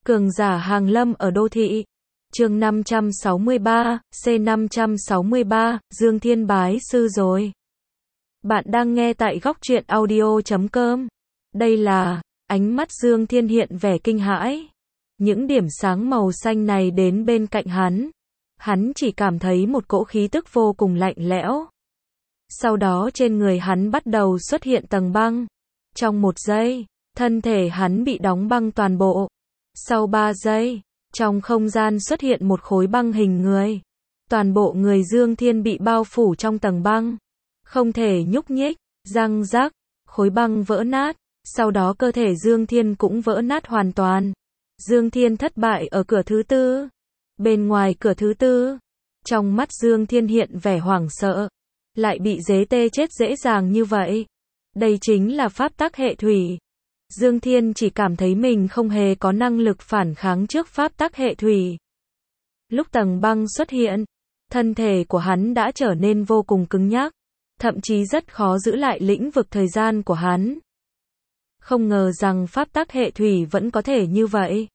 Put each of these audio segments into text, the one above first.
Cường giả hàng lâm ở đô thị. Chương 563, C563, Dương Thiên bái sư rồi. Bạn đang nghe tại góc truyện audio.com. Đây là, ánh mắt Dương Thiên hiện vẻ kinh hãi. Những điểm sáng màu xanh này đến bên cạnh hắn chỉ cảm thấy một cỗ khí tức vô cùng lạnh lẽo. Sau đó trên người hắn bắt đầu xuất hiện tầng băng. Trong 1 giây, thân thể hắn bị đóng băng toàn bộ. Sau 3 giây, trong không gian xuất hiện một khối băng hình người. Toàn bộ người Dương Thiên bị bao phủ trong tầng băng. Không thể nhúc nhích, răng rắc, khối băng vỡ nát. Sau đó cơ thể Dương Thiên cũng vỡ nát hoàn toàn. Dương Thiên thất bại ở cửa thứ 4. Bên ngoài cửa thứ 4, trong mắt Dương Thiên hiện vẻ hoảng sợ. Lại bị dế tê chết dễ dàng như vậy. Đây chính là pháp tắc hệ thủy. Dương Thiên chỉ cảm thấy mình không hề có năng lực phản kháng trước pháp tắc hệ thủy. Lúc tầng băng xuất hiện, thân thể của hắn đã trở nên vô cùng cứng nhắc, thậm chí rất khó giữ lại lĩnh vực thời gian của hắn. Không ngờ rằng pháp tắc hệ thủy vẫn có thể như vậy.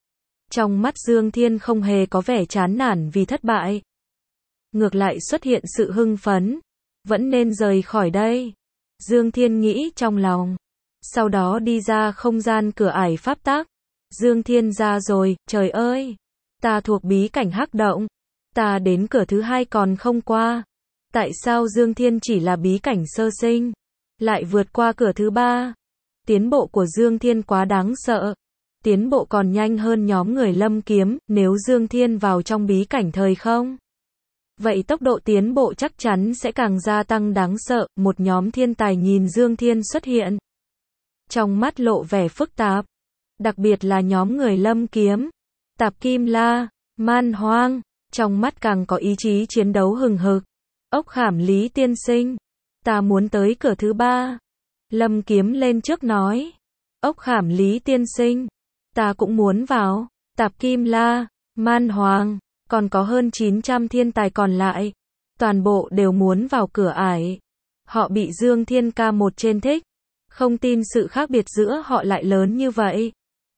Trong mắt Dương Thiên không hề có vẻ chán nản vì thất bại. Ngược lại xuất hiện sự hưng phấn. Vẫn nên rời khỏi đây. Dương Thiên nghĩ trong lòng. Sau đó đi ra không gian cửa ải pháp tắc. Dương Thiên ra rồi, trời ơi. Ta thuộc bí cảnh hắc động. Ta đến cửa thứ 2 còn không qua. Tại sao Dương Thiên chỉ là bí cảnh sơ sinh, lại vượt qua cửa thứ 3? Tiến bộ của Dương Thiên quá đáng sợ. Tiến bộ còn nhanh hơn nhóm người Lâm Kiếm, nếu Dương Thiên vào trong bí cảnh thời không. Vậy tốc độ tiến bộ chắc chắn sẽ càng gia tăng đáng sợ. Một nhóm thiên tài nhìn Dương Thiên xuất hiện. Trong mắt lộ vẻ phức tạp. Đặc biệt là nhóm người Lâm Kiếm, Tạp Kim La, Man Hoang. Trong mắt càng có ý chí chiến đấu hừng hực. Ốc Khảm Lý tiên sinh. Ta muốn tới cửa thứ 3. Lâm Kiếm lên trước nói. Ốc Khảm Lý tiên sinh. Ta cũng muốn vào. Tạp Kim La, Man Hoang. Còn có hơn 900 thiên tài còn lại. Toàn bộ đều muốn vào cửa ải. Họ bị Dương Thiên ca một trên thích. Không tin sự khác biệt giữa họ lại lớn như vậy.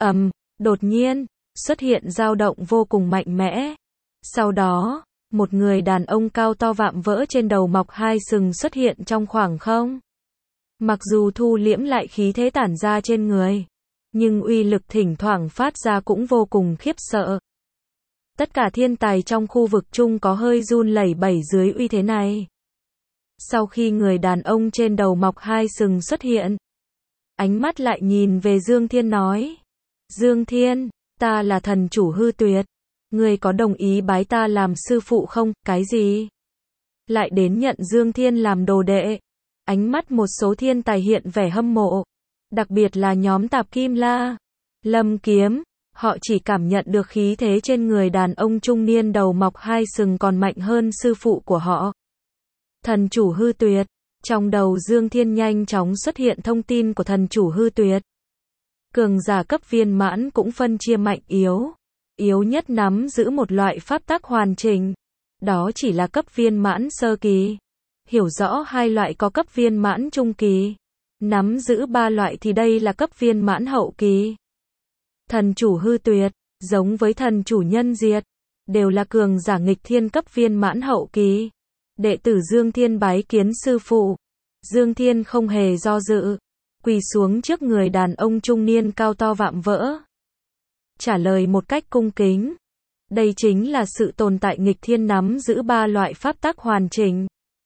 Đột nhiên, xuất hiện dao động vô cùng mạnh mẽ. Sau đó, một người đàn ông cao to vạm vỡ trên đầu mọc 2 sừng xuất hiện trong khoảng không. Mặc dù thu liễm lại khí thế tản ra trên người, nhưng uy lực thỉnh thoảng phát ra cũng vô cùng khiếp sợ. Tất cả thiên tài trong khu vực chung có hơi run lẩy bẩy dưới uy thế này. Sau khi người đàn ông trên đầu mọc 2 sừng xuất hiện, ánh mắt lại nhìn về Dương Thiên nói. Dương Thiên, ta là thần chủ hư tuyệt. Ngươi có đồng ý bái ta làm sư phụ không? Cái gì? Lại đến nhận Dương Thiên làm đồ đệ. Ánh mắt một số thiên tài hiện vẻ hâm mộ. Đặc biệt là nhóm Tạp Kim La, Lâm Kiếm. Họ chỉ cảm nhận được khí thế trên người đàn ông trung niên đầu mọc 2 sừng còn mạnh hơn sư phụ của họ. Thần chủ hư tuyệt. Trong đầu Dương Thiên nhanh chóng xuất hiện thông tin của thần chủ hư tuyệt. Cường giả cấp viên mãn cũng phân chia mạnh yếu. Yếu nhất nắm giữ một loại pháp tắc hoàn chỉnh. Đó chỉ là cấp viên mãn sơ kỳ. Hiểu rõ 2 loại có cấp viên mãn trung kỳ. Nắm giữ 3 loại thì đây là cấp viên mãn hậu kỳ. Thần chủ hư tuyệt, giống với thần chủ nhân diệt, đều là cường giả nghịch thiên cấp viên mãn hậu kỳ. Đệ tử Dương Thiên bái kiến sư phụ. Dương Thiên không hề do dự, quỳ xuống trước người đàn ông trung niên cao to vạm vỡ. Trả lời một cách cung kính. Đây chính là sự tồn tại nghịch thiên nắm giữ 3 loại pháp tắc hoàn chỉnh.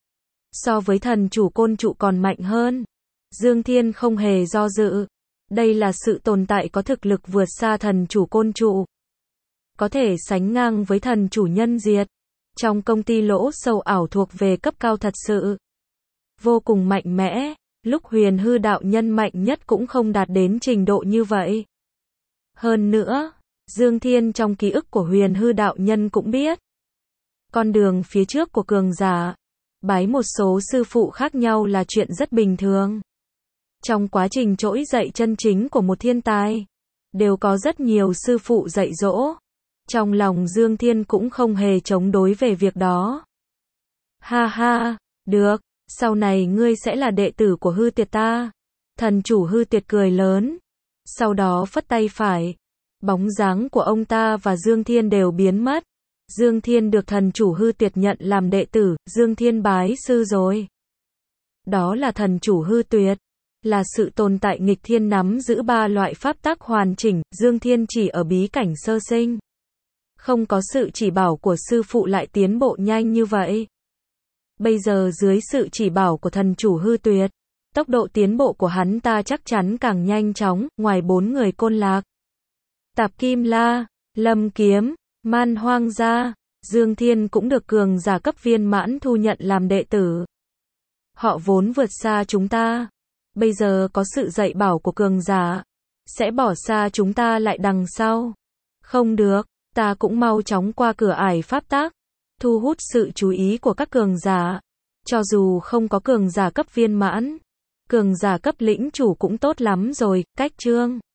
So với thần chủ côn trụ còn mạnh hơn. Dương Thiên không hề do dự. Đây là sự tồn tại có thực lực vượt xa thần chủ côn trụ. Có thể sánh ngang với thần chủ nhân diệt. Trong công ty lỗ sâu ảo thuộc về cấp cao thật sự. Vô cùng mạnh mẽ. Lúc Huyền Hư đạo nhân mạnh nhất cũng không đạt đến trình độ như vậy. Hơn nữa, Dương Thiên trong ký ức của Huyền Hư đạo nhân cũng biết. Con đường phía trước của cường giả, bái một số sư phụ khác nhau là chuyện rất bình thường. Trong quá trình trỗi dậy chân chính của một thiên tài, đều có rất nhiều sư phụ dạy dỗ. Trong lòng Dương Thiên cũng không hề chống đối về việc đó. Ha ha, được, sau này ngươi sẽ là đệ tử của hư tuyệt ta. Thần chủ hư tuyệt cười lớn. Sau đó phất tay phải. Bóng dáng của ông ta và Dương Thiên đều biến mất. Dương Thiên được thần chủ hư tuyệt nhận làm đệ tử, Dương Thiên bái sư rồi. Đó là thần chủ hư tuyệt, là sự tồn tại nghịch thiên nắm giữ 3 loại pháp tắc hoàn chỉnh, Dương Thiên chỉ ở bí cảnh sơ sinh. Không có sự chỉ bảo của sư phụ lại tiến bộ nhanh như vậy. Bây giờ dưới sự chỉ bảo của thần chủ hư tuyệt, tốc độ tiến bộ của hắn ta chắc chắn càng nhanh chóng, ngoài 4 người Côn Lạc, Tạp Kim La, Lâm Kiếm, Man Hoang gia, Dương Thiên cũng được cường giả cấp viên mãn thu nhận làm đệ tử. Họ vốn vượt xa chúng ta. Bây giờ có sự dạy bảo của cường giả, sẽ bỏ xa chúng ta lại đằng sau. Không được, ta cũng mau chóng qua cửa ải pháp tắc, thu hút sự chú ý của các cường giả. Cho dù không có cường giả cấp viên mãn, cường giả cấp lĩnh chủ cũng tốt lắm rồi. Cách chương